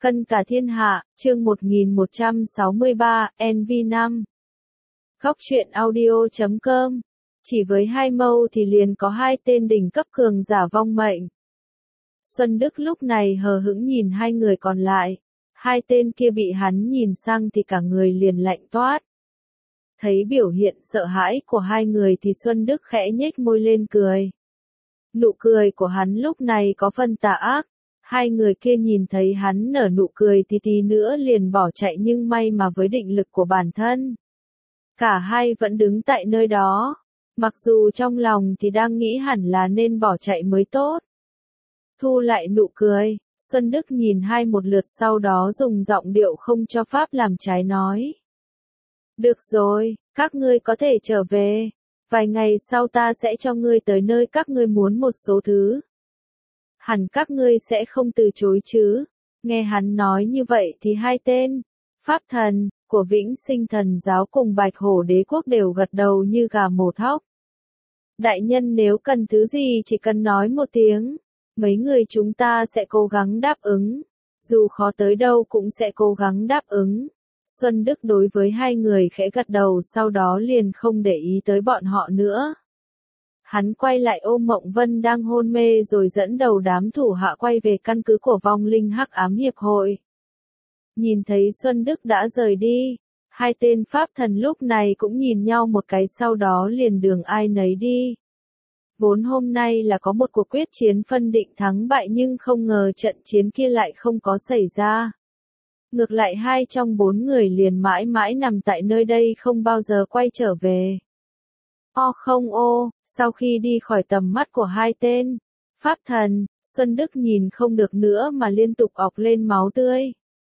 Cân cả thiên hạ, chương 1163, NV5. Góc truyện audio.com. Chỉ với 2 mâu thì liền có 2 tên đỉnh cấp cường giả vong mệnh. Xuân Đức lúc này hờ hững nhìn 2 người còn lại. 2 tên kia bị hắn nhìn sang thì cả người liền lạnh toát. Thấy biểu hiện sợ hãi của 2 người thì Xuân Đức khẽ nhếch môi lên cười. Nụ cười của hắn lúc này có phần tà ác. 2 người kia nhìn thấy hắn nở nụ cười thì tí nữa liền bỏ chạy, nhưng may mà với định lực của bản thân, cả hai vẫn đứng tại nơi đó. Mặc dù trong lòng thì đang nghĩ hẳn là nên bỏ chạy mới tốt. Thu lại nụ cười, Xuân Đức nhìn 2 một lượt, sau đó dùng giọng điệu không cho pháp làm trái nói. Được rồi, các ngươi có thể trở về. Vài ngày sau ta sẽ cho ngươi tới nơi các ngươi muốn một số thứ. Hẳn các ngươi sẽ không từ chối chứ. Nghe hắn nói như vậy thì 2 tên pháp thần của Vĩnh Sinh Thần Giáo cùng Bạch Hổ Đế Quốc đều gật đầu như gà mổ thóc. Đại nhân nếu cần thứ gì chỉ cần nói một tiếng, mấy người chúng ta sẽ cố gắng đáp ứng. Dù khó tới đâu cũng sẽ cố gắng đáp ứng. Xuân Đức đối với 2 người khẽ gật đầu, sau đó liền không để ý tới bọn họ nữa. Hắn quay lại ôm Mộng Vân đang hôn mê rồi dẫn đầu đám thủ hạ quay về căn cứ của vong linh Hắc Ám Hiệp hội. Nhìn thấy Xuân Đức đã rời đi, 2 tên pháp thần lúc này cũng nhìn nhau một cái, sau đó liền đường ai nấy đi. Vốn hôm nay là có một cuộc quyết chiến phân định thắng bại, nhưng không ngờ trận chiến kia lại không có xảy ra. Ngược lại 2 trong 4 người liền mãi mãi nằm tại nơi đây không bao giờ quay trở về. Sau khi đi khỏi tầm mắt của 2 tên pháp thần, Xuân Đức nhìn không được nữa mà liên tục ọc lên máu tươi.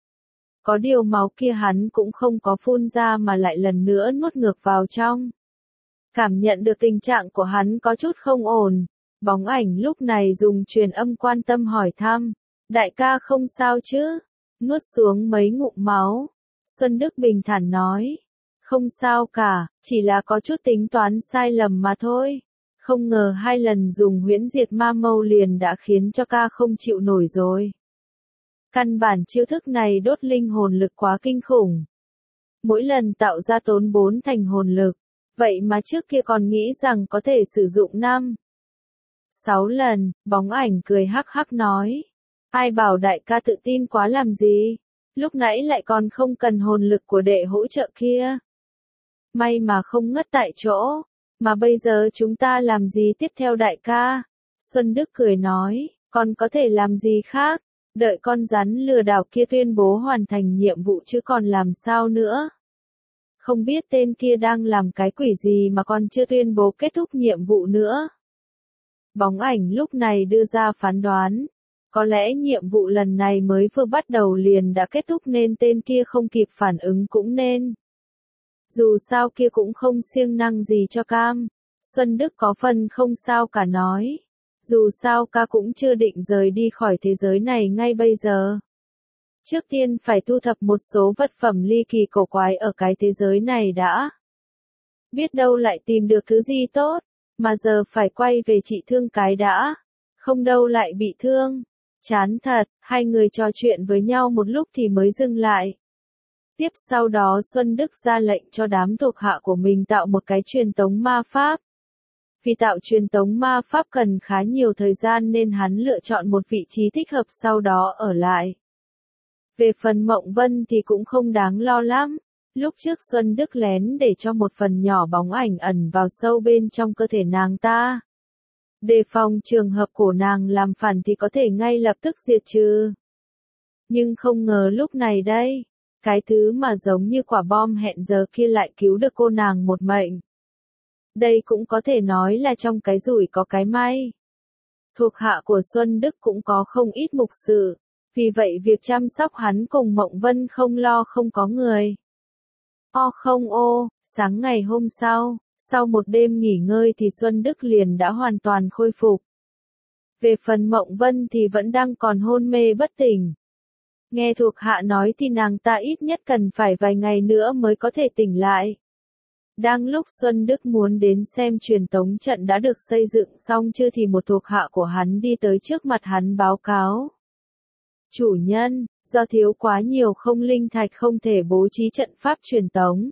Có điều máu kia hắn cũng không có phun ra mà lại lần nữa nuốt ngược vào trong. Cảm nhận được tình trạng của hắn có chút không ổn, Bóng Ảnh lúc này dùng truyền âm quan tâm hỏi thăm. Đại ca không sao chứ? Nuốt xuống mấy ngụm máu, Xuân Đức bình thản nói. Không sao cả, chỉ là có chút tính toán sai lầm mà thôi. Không ngờ 2 lần dùng huyễn diệt ma mâu liền đã khiến cho ca không chịu nổi rồi. Căn bản chiêu thức này đốt linh hồn lực quá kinh khủng. Mỗi lần tạo ra tốn 4 thành hồn lực. Vậy mà trước kia còn nghĩ rằng có thể sử dụng 5, 6 lần, Bóng Ảnh cười hắc hắc nói. Ai bảo đại ca tự tin quá làm gì? Lúc nãy lại còn không cần hồn lực của đệ hỗ trợ kia. May mà không ngất tại chỗ. Mà bây giờ chúng ta làm gì tiếp theo đại ca? Xuân Đức cười nói, còn có thể làm gì khác? Đợi con rắn lừa đảo kia tuyên bố hoàn thành nhiệm vụ chứ còn làm sao nữa? Không biết tên kia đang làm cái quỷ gì mà còn chưa tuyên bố kết thúc nhiệm vụ nữa. Bóng Ảnh lúc này đưa ra phán đoán. Có lẽ nhiệm vụ lần này mới vừa bắt đầu liền đã kết thúc nên tên kia không kịp phản ứng cũng nên. Dù sao kia cũng không siêng năng gì cho cam. Xuân Đức có phần không sao cả nói. Dù sao ca cũng chưa định rời đi khỏi thế giới này ngay bây giờ. Trước tiên phải thu thập một số vật phẩm ly kỳ cổ quái ở cái thế giới này đã. Biết đâu lại tìm được thứ gì tốt, mà giờ phải quay về trị thương cái đã. Không đâu lại bị thương. Chán thật, 2 người trò chuyện với nhau một lúc thì mới dừng lại. Tiếp sau đó Xuân Đức ra lệnh cho đám thuộc hạ của mình tạo một cái truyền tống ma pháp. Vì tạo truyền tống ma pháp cần khá nhiều thời gian nên hắn lựa chọn một vị trí thích hợp sau đó ở lại. Về phần Mộng Vân thì cũng không đáng lo lắm. Lúc trước Xuân Đức lén để cho một phần nhỏ bóng ảnh ẩn vào sâu bên trong cơ thể nàng ta. Đề phòng trường hợp của nàng làm phản thì có thể ngay lập tức diệt trừ. Nhưng không ngờ lúc này đây, cái thứ mà giống như quả bom hẹn giờ kia lại cứu được cô nàng một mệnh. Đây cũng có thể nói là trong cái rủi có cái may. Thuộc hạ của Xuân Đức cũng có không ít mục sự, vì vậy việc chăm sóc hắn cùng Mộng Vân không lo không có người. Sáng ngày hôm sau một đêm nghỉ ngơi thì Xuân Đức liền đã hoàn toàn khôi phục. Về phần Mộng Vân thì vẫn đang còn hôn mê bất tỉnh. Nghe thuộc hạ nói thì nàng ta ít nhất cần phải vài ngày nữa mới có thể tỉnh lại. Đang lúc Xuân Đức muốn đến xem truyền tống trận đã được xây dựng xong chưa thì một thuộc hạ của hắn đi tới trước mặt hắn báo cáo. Chủ nhân, do thiếu quá nhiều không linh thạch không thể bố trí trận pháp truyền tống.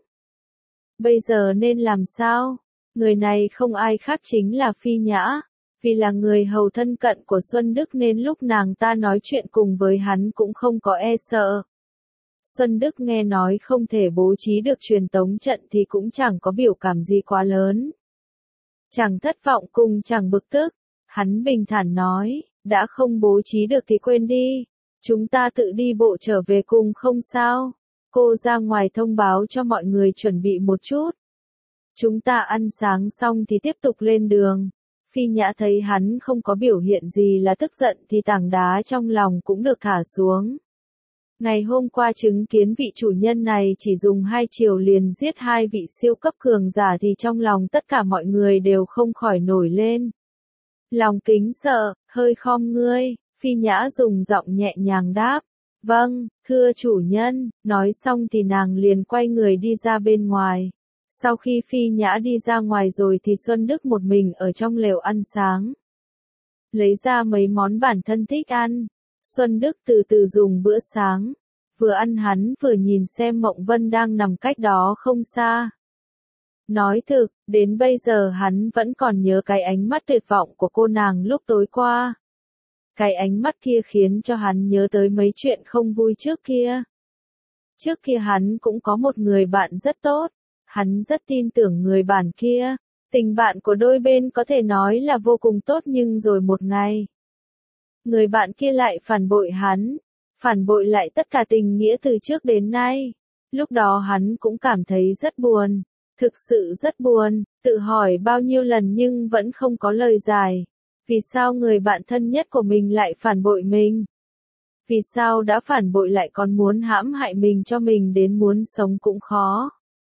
Bây giờ nên làm sao? Người này không ai khác chính là Phi Nhã, vì là người hầu thân cận của Xuân Đức nên lúc nàng ta nói chuyện cùng với hắn cũng không có e sợ. Xuân Đức nghe nói không thể bố trí được truyền tống trận thì cũng chẳng có biểu cảm gì quá lớn. Chẳng thất vọng cùng chẳng bực tức, hắn bình thản nói, đã không bố trí được thì quên đi, chúng ta tự đi bộ trở về cùng không sao. Cô ra ngoài thông báo cho mọi người chuẩn bị một chút. Chúng ta ăn sáng xong thì tiếp tục lên đường. Phi Nhã thấy hắn không có biểu hiện gì là tức giận thì tảng đá trong lòng cũng được thả xuống. Ngày hôm qua chứng kiến vị chủ nhân này chỉ dùng 2 chiều liền giết 2 vị siêu cấp cường giả thì trong lòng tất cả mọi người đều không khỏi nổi lên. Lòng kính sợ, hơi khom ngươi, Phi Nhã dùng giọng nhẹ nhàng đáp. Vâng, thưa chủ nhân, nói xong thì nàng liền quay người đi ra bên ngoài. Sau khi Phi Nhã đi ra ngoài rồi thì Xuân Đức một mình ở trong lều ăn sáng. Lấy ra mấy món bản thân thích ăn. Xuân Đức từ từ dùng bữa sáng. Vừa ăn hắn vừa nhìn xem Mộng Vân đang nằm cách đó không xa. Nói thực, đến bây giờ hắn vẫn còn nhớ cái ánh mắt tuyệt vọng của cô nàng lúc tối qua. Cái ánh mắt kia khiến cho hắn nhớ tới mấy chuyện không vui trước kia. Trước kia hắn cũng có một người bạn rất tốt. Hắn rất tin tưởng người bạn kia. Tình bạn của đôi bên có thể nói là vô cùng tốt nhưng rồi một ngày. Người bạn kia lại phản bội hắn. Phản bội lại tất cả tình nghĩa từ trước đến nay. Lúc đó hắn cũng cảm thấy rất buồn. Thực sự rất buồn, tự hỏi bao nhiêu lần nhưng vẫn không có lời giải. Vì sao người bạn thân nhất của mình lại phản bội mình? Vì sao đã phản bội lại còn muốn hãm hại mình cho mình đến muốn sống cũng khó?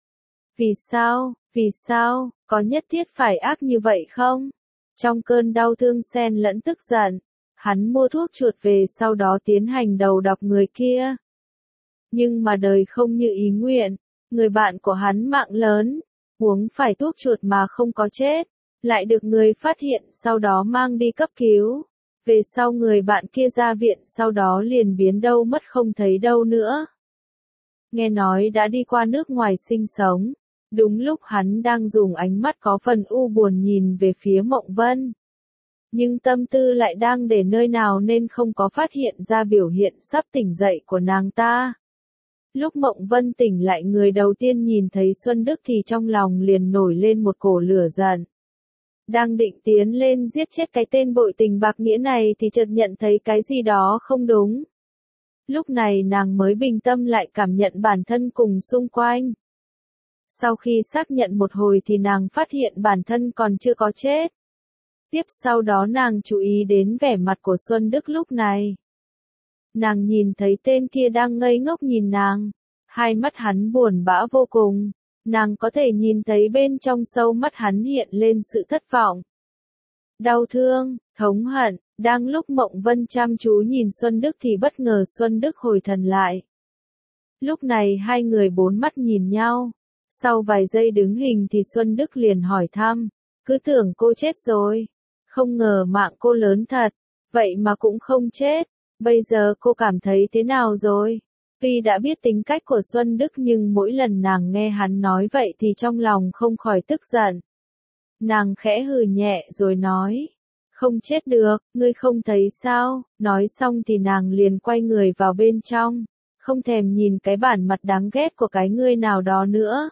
Vì sao, có nhất thiết phải ác như vậy không? Trong cơn đau thương xen lẫn tức giận, hắn mua thuốc chuột về sau đó tiến hành đầu độc người kia. Nhưng mà đời không như ý nguyện, người bạn của hắn mạng lớn, uống phải thuốc chuột mà không có chết, lại được người phát hiện sau đó mang đi cấp cứu. Về sau người bạn kia ra viện sau đó liền biến đâu mất không thấy đâu nữa. Nghe nói đã đi qua nước ngoài sinh sống. Đúng lúc hắn đang dùng ánh mắt có phần u buồn nhìn về phía Mộng Vân. Nhưng tâm tư lại đang để nơi nào nên không có phát hiện ra biểu hiện sắp tỉnh dậy của nàng ta. Lúc Mộng Vân tỉnh lại người đầu tiên nhìn thấy Xuân Đức thì trong lòng liền nổi lên một cổ lửa giận. Đang định tiến lên giết chết cái tên bội tình bạc nghĩa này thì chợt nhận thấy cái gì đó không đúng. Lúc này nàng mới bình tâm lại cảm nhận bản thân cùng xung quanh. Sau khi xác nhận một hồi thì nàng phát hiện bản thân còn chưa có chết. Tiếp sau đó nàng chú ý đến vẻ mặt của Xuân Đức lúc này. Nàng nhìn thấy tên kia đang ngây ngốc nhìn nàng. Hai mắt hắn buồn bã vô cùng. Nàng có thể nhìn thấy bên trong sâu mắt hắn hiện lên sự thất vọng. Đau thương, thống hận, đang lúc Mộng Vân chăm chú nhìn Xuân Đức thì bất ngờ Xuân Đức hồi thần lại. Lúc này hai người bốn mắt nhìn nhau. Sau vài giây đứng hình thì Xuân Đức liền hỏi thăm, cứ tưởng cô chết rồi. Không ngờ mạng cô lớn thật, vậy mà cũng không chết. Bây giờ cô cảm thấy thế nào rồi? Tuy đã biết tính cách của Xuân Đức nhưng mỗi lần nàng nghe hắn nói vậy thì trong lòng không khỏi tức giận. Nàng khẽ hừ nhẹ rồi nói, không chết được, ngươi không thấy sao? Nói xong thì nàng liền quay người vào bên trong, không thèm nhìn cái bản mặt đáng ghét của cái ngươi nào đó nữa.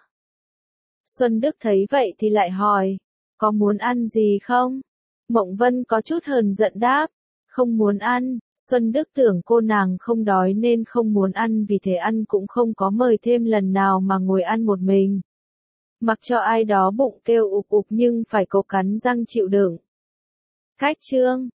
Xuân Đức thấy vậy thì lại hỏi, có muốn ăn gì không? Mộng Vân có chút hờn giận đáp, không muốn ăn. Xuân Đức tưởng cô nàng không đói nên không muốn ăn vì thế ăn cũng không có mời thêm lần nào mà ngồi ăn một mình. Mặc cho ai đó bụng kêu ục ục nhưng phải cố cắn răng chịu đựng. Cách chương